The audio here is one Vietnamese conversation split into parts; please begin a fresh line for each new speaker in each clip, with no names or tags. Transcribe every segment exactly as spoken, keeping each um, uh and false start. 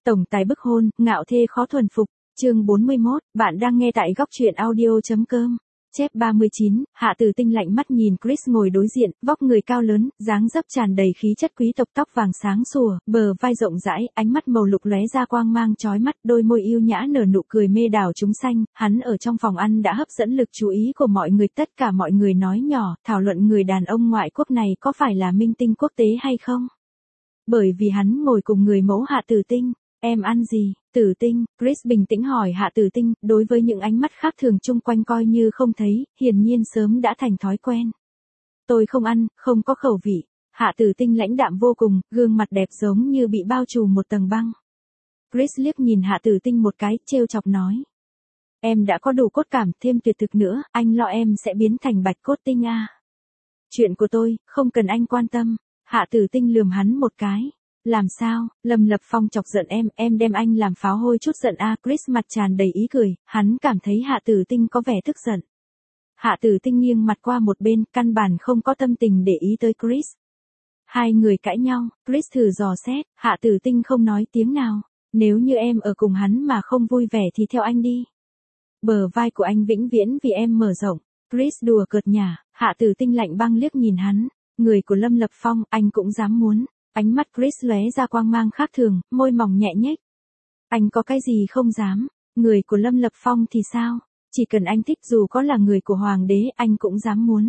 Tổng tài bức hôn, ngạo thê khó thuần phục, chương bốn mươi mốt, bạn đang nghe tại góc truyện audio.com. Chép ba mươi chín, Hạ Tử Tinh lạnh mắt nhìn Chris ngồi đối diện, vóc người cao lớn, dáng dấp tràn đầy khí chất quý tộc, tóc vàng sáng sủa, bờ vai rộng rãi, ánh mắt màu lục lóe ra quang mang chói mắt, đôi môi yêu nhã nở nụ cười mê đảo chúng sanh, hắn ở trong phòng ăn đã hấp dẫn lực chú ý của mọi người, tất cả mọi người nói nhỏ, thảo luận người đàn ông ngoại quốc này có phải là minh tinh quốc tế hay không. Bởi vì hắn ngồi cùng người mẫu Hạ Tử Tinh. Em ăn gì, Tử Tinh? Chris bình tĩnh hỏi Hạ Tử Tinh, đối với những ánh mắt khác thường chung quanh coi như không thấy, hiển nhiên sớm đã thành thói quen. Tôi không ăn, không có khẩu vị. Hạ Tử Tinh lãnh đạm vô cùng, gương mặt đẹp giống như bị bao trùm một tầng băng. Chris liếc nhìn Hạ Tử Tinh một cái, trêu chọc nói. Em đã có đủ cốt cảm, thêm tuyệt thực nữa, anh lo em sẽ biến thành bạch cốt tinh à. Chuyện của tôi, không cần anh quan tâm. Hạ Tử Tinh lườm hắn một cái. Làm sao, Lâm Lập Phong chọc giận em, em đem anh làm pháo hôi chút giận a. Chris mặt tràn đầy ý cười, hắn cảm thấy Hạ Tử Tinh có vẻ tức giận. Hạ Tử Tinh nghiêng mặt qua một bên, căn bản không có tâm tình để ý tới Chris. Hai người cãi nhau, Chris thử dò xét, Hạ Tử Tinh không nói tiếng nào. Nếu như em ở cùng hắn mà không vui vẻ thì theo anh đi. Bờ vai của anh vĩnh viễn vì em mở rộng. Chris đùa cợt nhả, Hạ Tử Tinh lạnh băng liếc nhìn hắn. Người của Lâm Lập Phong, anh cũng dám muốn. Ánh mắt Chris lóe ra quang mang khác thường, môi mỏng nhẹ nhếch. Anh có cái gì không dám, người của Lâm Lập Phong thì sao? Chỉ cần anh thích, dù có là người của Hoàng đế, anh cũng dám muốn.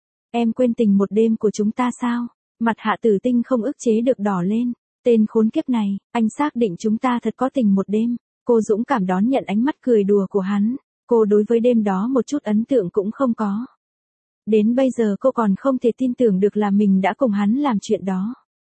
Em quên tình một đêm của chúng ta sao? Mặt Hạ Tử Tinh không ức chế được đỏ lên. Tên khốn kiếp này, anh xác định chúng ta thật có tình một đêm. Cô dũng cảm đón nhận ánh mắt cười đùa của hắn. Cô đối với đêm đó một chút ấn tượng cũng không có. Đến bây giờ cô còn không thể tin tưởng được là mình đã cùng hắn làm chuyện đó.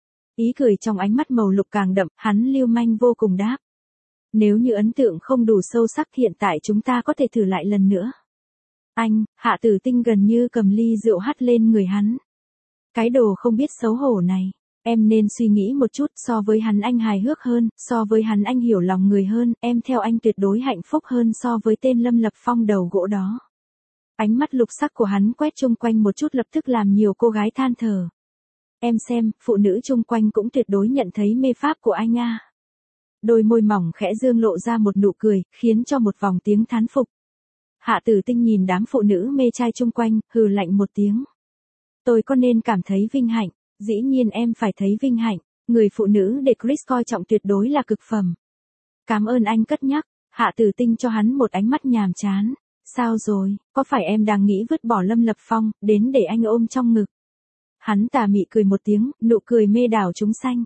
Ý cười trong ánh mắt màu lục càng đậm, hắn lưu manh vô cùng đáp. Nếu như ấn tượng không đủ sâu sắc, hiện tại chúng ta có thể thử lại lần nữa. Anh, Hạ Tử Tinh gần như cầm ly rượu hắt lên người hắn. Cái đồ không biết xấu hổ này, em nên suy nghĩ một chút, so với hắn anh hài hước hơn, so với hắn anh hiểu lòng người hơn, em theo anh tuyệt đối hạnh phúc hơn so với tên Lâm Lập Phong đầu gỗ đó. Ánh mắt lục sắc của hắn quét chung quanh một chút lập tức làm nhiều cô gái than thở. Em xem, phụ nữ chung quanh cũng tuyệt đối nhận thấy mê pháp của anh a. Đôi môi mỏng khẽ dương lộ ra một nụ cười, khiến cho một vòng tiếng thán phục. Hạ Tử Tinh nhìn đám phụ nữ mê trai chung quanh, hừ lạnh một tiếng. Tôi có nên cảm thấy vinh hạnh, dĩ nhiên em phải thấy vinh hạnh, người phụ nữ để Chris coi trọng tuyệt đối là cực phẩm. Cảm ơn anh cất nhắc, Hạ Tử Tinh cho hắn một ánh mắt nhàm chán. Sao rồi, có phải em đang nghĩ vứt bỏ Lâm Lập Phong, đến để anh ôm trong ngực? Hắn tà mị cười một tiếng, nụ cười mê đảo chúng sanh.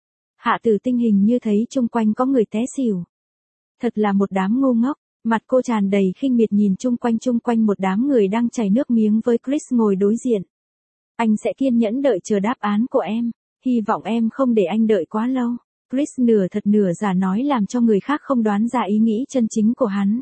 Hạ Tử Tinh hình như thấy chung quanh có người té xỉu. Thật là một đám ngu ngốc, mặt cô tràn đầy khinh miệt nhìn chung quanh chung quanh một đám người đang chảy nước miếng với Chris ngồi đối diện. Anh sẽ kiên nhẫn đợi chờ đáp án của em, hy vọng em không để anh đợi quá lâu. Chris nửa thật nửa giả nói làm cho người khác không đoán ra ý nghĩ chân chính của hắn.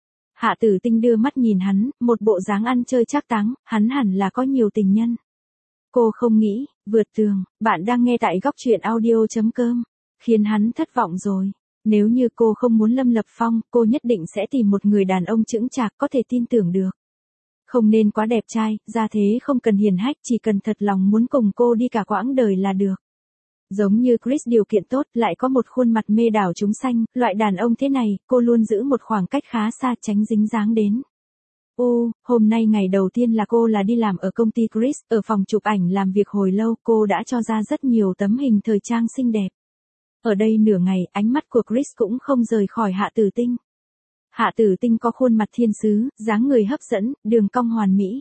Hạ Tử Tinh đưa mắt nhìn hắn, một bộ dáng ăn chơi trác táng, hắn hẳn là có nhiều tình nhân. Cô không nghĩ, vượt tường, bạn đang nghe tại góc truyện audio.com, khiến hắn thất vọng rồi. Nếu như cô không muốn Lâm Lập Phong, cô nhất định sẽ tìm một người đàn ông chững chạc có thể tin tưởng được. Không nên quá đẹp trai, ra thế không cần hiền hách, chỉ cần thật lòng muốn cùng cô đi cả quãng đời là được. Giống như Chris điều kiện tốt, lại có một khuôn mặt mê đảo chúng sanh, loại đàn ông thế này, cô luôn giữ một khoảng cách khá xa tránh dính dáng đến. Ô, hôm nay ngày đầu tiên là cô là đi làm ở công ty Chris, ở phòng chụp ảnh làm việc hồi lâu, cô đã cho ra rất nhiều tấm hình thời trang xinh đẹp. Ở đây nửa ngày, ánh mắt của Chris cũng không rời khỏi Hạ Tử Tinh. Hạ Tử Tinh có khuôn mặt thiên sứ, dáng người hấp dẫn, đường cong hoàn mỹ.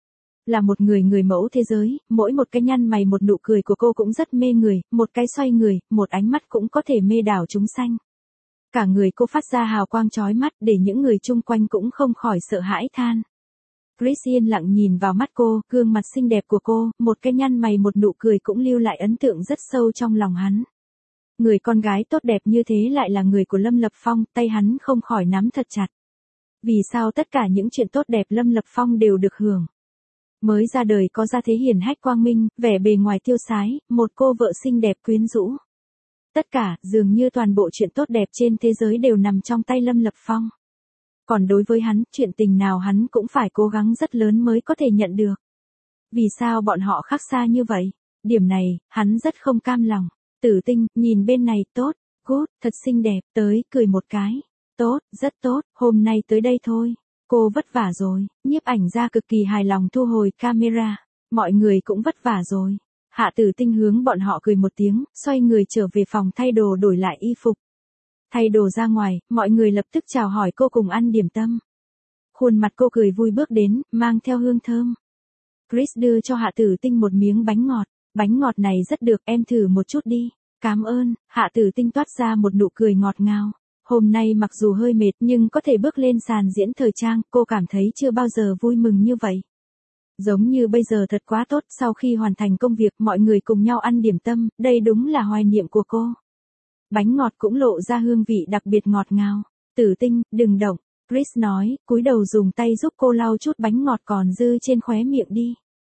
Là một người người mẫu thế giới, mỗi một cái nhăn mày một nụ cười của cô cũng rất mê người, một cái xoay người, một ánh mắt cũng có thể mê đảo chúng sanh. Cả người cô phát ra hào quang chói mắt để những người chung quanh cũng không khỏi sợ hãi than. Chris yên lặng nhìn vào mắt cô, gương mặt xinh đẹp của cô, một cái nhăn mày một nụ cười cũng lưu lại ấn tượng rất sâu trong lòng hắn. Người con gái tốt đẹp như thế lại là người của Lâm Lập Phong, tay hắn không khỏi nắm thật chặt. Vì sao tất cả những chuyện tốt đẹp Lâm Lập Phong đều được hưởng? Mới ra đời có gia thế hiển hách quang minh, vẻ bề ngoài tiêu sái, một cô vợ xinh đẹp quyến rũ. Tất cả, dường như toàn bộ chuyện tốt đẹp trên thế giới đều nằm trong tay Lâm Lập Phong. Còn đối với hắn, chuyện tình nào hắn cũng phải cố gắng rất lớn mới có thể nhận được. Vì sao bọn họ khác xa như vậy? Điểm này, hắn rất không cam lòng. Tử Tinh, nhìn bên này, tốt. Good, thật xinh đẹp, tới, cười một cái. Tốt, rất tốt, hôm nay tới đây thôi. Cô vất vả rồi, nhiếp ảnh gia cực kỳ hài lòng thu hồi camera. Mọi người cũng vất vả rồi. Hạ Tử Tinh hướng bọn họ cười một tiếng, xoay người trở về phòng thay đồ đổi lại y phục. Thay đồ ra ngoài, mọi người lập tức chào hỏi cô cùng ăn điểm tâm. Khuôn mặt cô cười vui bước đến, mang theo hương thơm. Chris đưa cho Hạ Tử Tinh một miếng bánh ngọt. Bánh ngọt này rất được, em thử một chút đi. Cảm ơn, Hạ Tử Tinh toát ra một nụ cười ngọt ngào. Hôm nay mặc dù hơi mệt nhưng có thể bước lên sàn diễn thời trang, cô cảm thấy chưa bao giờ vui mừng như vậy. Giống như bây giờ thật quá tốt, sau khi hoàn thành công việc mọi người cùng nhau ăn điểm tâm, đây đúng là hoài niệm của cô. Bánh ngọt cũng lộ ra hương vị đặc biệt ngọt ngào. Tử Tinh, đừng động, Chris nói, cúi đầu dùng tay giúp cô lau chút bánh ngọt còn dư trên khóe miệng đi.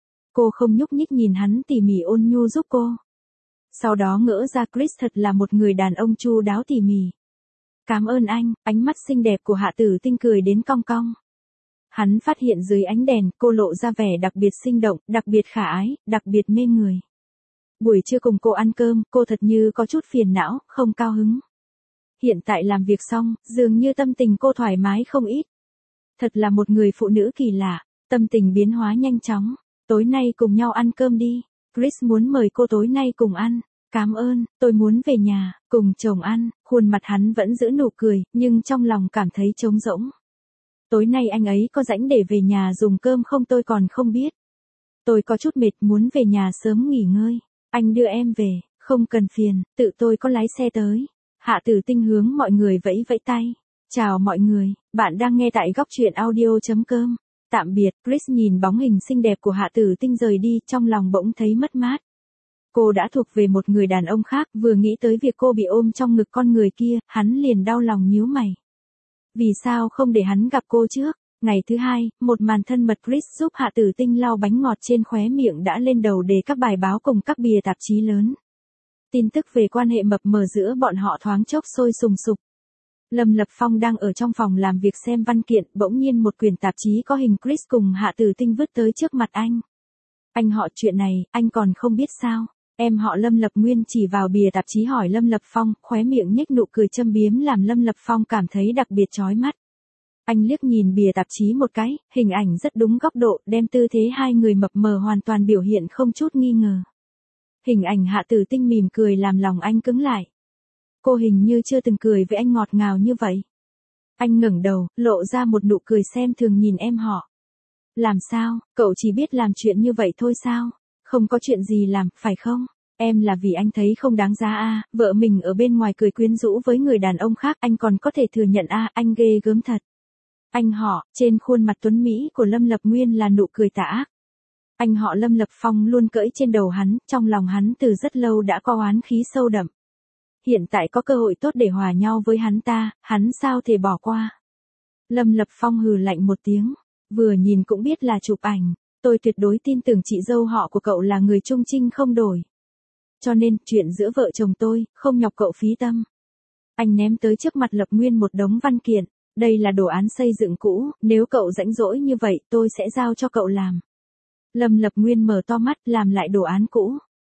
Cô không nhúc nhích nhìn hắn tỉ mỉ ôn nhu giúp cô. Sau đó ngỡ ra Chris thật là một người đàn ông chu đáo tỉ mỉ. Cảm ơn anh, ánh mắt xinh đẹp của Hạ Tử Tinh cười đến cong cong. Hắn phát hiện dưới ánh đèn cô lộ ra vẻ đặc biệt sinh động, đặc biệt khả ái, đặc biệt mê người. Buổi trưa cùng cô ăn cơm, cô thật như có chút phiền não, không cao hứng. Hiện tại làm việc xong, dường như tâm tình cô thoải mái không ít. Thật là một người phụ nữ kỳ lạ, tâm tình biến hóa nhanh chóng. Tối nay cùng nhau ăn cơm đi. Chris muốn mời cô tối nay cùng ăn. Cảm ơn, tôi muốn về nhà, cùng chồng ăn. Khuôn mặt hắn vẫn giữ nụ cười, nhưng trong lòng cảm thấy trống rỗng. Tối nay anh ấy có rảnh để về nhà dùng cơm không tôi còn không biết. Tôi có chút mệt muốn về nhà sớm nghỉ ngơi. Anh đưa em về, không cần phiền, tự tôi có lái xe tới. Hạ Tử Tinh hướng mọi người vẫy vẫy tay. Chào mọi người, bạn đang nghe tại góc truyện audio chấm com. Tạm biệt, Chris nhìn bóng hình xinh đẹp của Hạ Tử Tinh rời đi, trong lòng bỗng thấy mất mát. Cô đã thuộc về một người đàn ông khác, vừa nghĩ tới việc cô bị ôm trong ngực con người kia, hắn liền đau lòng nhíu mày. Vì sao không để hắn gặp cô trước? Ngày thứ hai, một màn thân mật Chris giúp Hạ Tử Tinh lau bánh ngọt trên khóe miệng đã lên đầu đề các bài báo cùng các bìa tạp chí lớn. Tin tức về quan hệ mập mờ giữa bọn họ thoáng chốc sôi sùng sục. Lâm Lập Phong đang ở trong phòng làm việc xem văn kiện, bỗng nhiên một quyển tạp chí có hình Chris cùng Hạ Tử Tinh vứt tới trước mặt anh. Anh họ chuyện này, anh còn không biết sao? Em họ Lâm Lập Nguyên chỉ vào bìa tạp chí hỏi Lâm Lập Phong, khóe miệng nhếch nụ cười châm biếm làm Lâm Lập Phong cảm thấy đặc biệt chói mắt. Anh liếc nhìn bìa tạp chí một cái, hình ảnh rất đúng góc độ, đem tư thế hai người mập mờ hoàn toàn biểu hiện không chút nghi ngờ. Hình ảnh Hạ Tử Tinh mỉm cười làm lòng anh cứng lại. Cô hình như chưa từng cười với anh ngọt ngào như vậy. Anh ngẩng đầu, lộ ra một nụ cười xem thường nhìn em họ. Làm sao, cậu chỉ biết làm chuyện như vậy thôi sao? Không có chuyện gì làm, phải không? Em là vì anh thấy không đáng giá à, vợ mình ở bên ngoài cười quyến rũ với người đàn ông khác, anh còn có thể thừa nhận à, anh ghê gớm thật. Anh họ, trên khuôn mặt tuấn Mỹ của Lâm Lập Nguyên là nụ cười tà ác. Anh họ Lâm Lập Phong luôn cưỡi trên đầu hắn, trong lòng hắn từ rất lâu đã có oán khí sâu đậm. Hiện tại có cơ hội tốt để hòa nhau với hắn ta, hắn sao thể bỏ qua. Lâm Lập Phong hừ lạnh một tiếng, vừa nhìn cũng biết là chụp ảnh, tôi tuyệt đối tin tưởng chị dâu họ của cậu là người trung trinh không đổi. Cho nên, chuyện giữa vợ chồng tôi, không nhọc cậu phí tâm. Anh ném tới trước mặt Lập Nguyên một đống văn kiện, đây là đồ án xây dựng cũ, nếu cậu rãnh rỗi như vậy tôi sẽ giao cho cậu làm. Lâm Lập Nguyên mở to mắt làm lại đồ án cũ.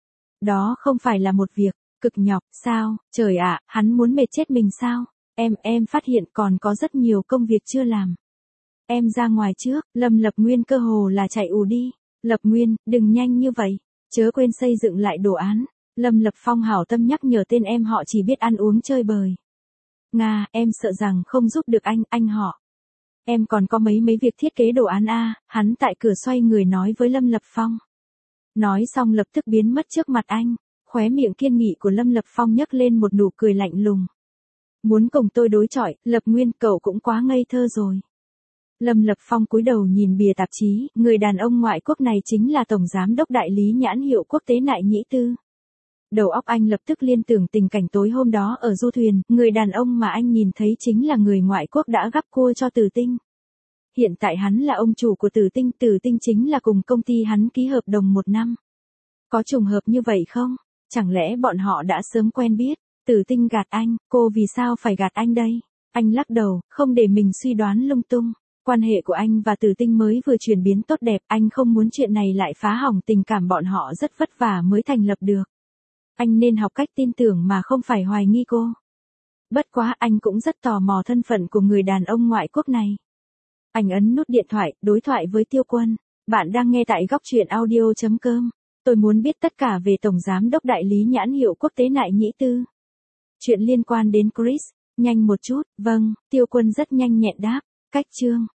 Đó không phải là một việc cực nhọc, sao, trời ạ, hắn muốn mệt chết mình sao? Em, em phát hiện còn có rất nhiều công việc chưa làm. Em ra ngoài trước, Lâm Lập Nguyên cơ hồ là chạy ù đi. Lập Nguyên, đừng nhanh như vậy, chớ quên xây dựng lại đồ án. Lâm Lập Phong hảo tâm nhắc nhở tên em họ chỉ biết ăn uống chơi bời. Nga, em sợ rằng không giúp được anh, anh họ. Em còn có mấy mấy việc thiết kế đồ án a, hắn tại cửa xoay người nói với Lâm Lập Phong. Nói xong lập tức biến mất trước mặt anh. Khóe miệng kiên nghị của Lâm Lập Phong nhấc lên một nụ cười lạnh lùng. Muốn cùng tôi đối chọi, Lập Nguyên, cậu cũng quá ngây thơ rồi. Lâm Lập Phong cúi đầu nhìn bìa tạp chí, người đàn ông ngoại quốc này chính là tổng giám đốc đại lý nhãn hiệu quốc tế Nại Nhĩ Tư. Đầu óc anh lập tức liên tưởng tình cảnh tối hôm đó ở du thuyền, người đàn ông mà anh nhìn thấy chính là người ngoại quốc đã gắp cua cho Tử Tinh. Hiện tại hắn là ông chủ của Tử Tinh, Tử Tinh chính là cùng công ty hắn ký hợp đồng một năm. Có trùng hợp như vậy không? Chẳng lẽ bọn họ đã sớm quen biết? Tử Tinh gạt anh, cô vì sao phải gạt anh đây? Anh lắc đầu, không để mình suy đoán lung tung. Quan hệ của anh và Tử Tinh mới vừa chuyển biến tốt đẹp, anh không muốn chuyện này lại phá hỏng tình cảm bọn họ rất vất vả mới thành lập được. Anh nên học cách tin tưởng mà không phải hoài nghi cô. Bất quá anh cũng rất tò mò thân phận của người đàn ông ngoại quốc này. Anh ấn nút điện thoại, đối thoại với Tiêu Quân. Bạn đang nghe tại góc truyện audio chấm com. Tôi muốn biết tất cả về Tổng Giám đốc Đại lý nhãn hiệu quốc tế Nại Nhĩ Tư. Chuyện liên quan đến Chris. Nhanh một chút, vâng, Tiêu Quân rất nhanh nhẹn đáp. Cách chương.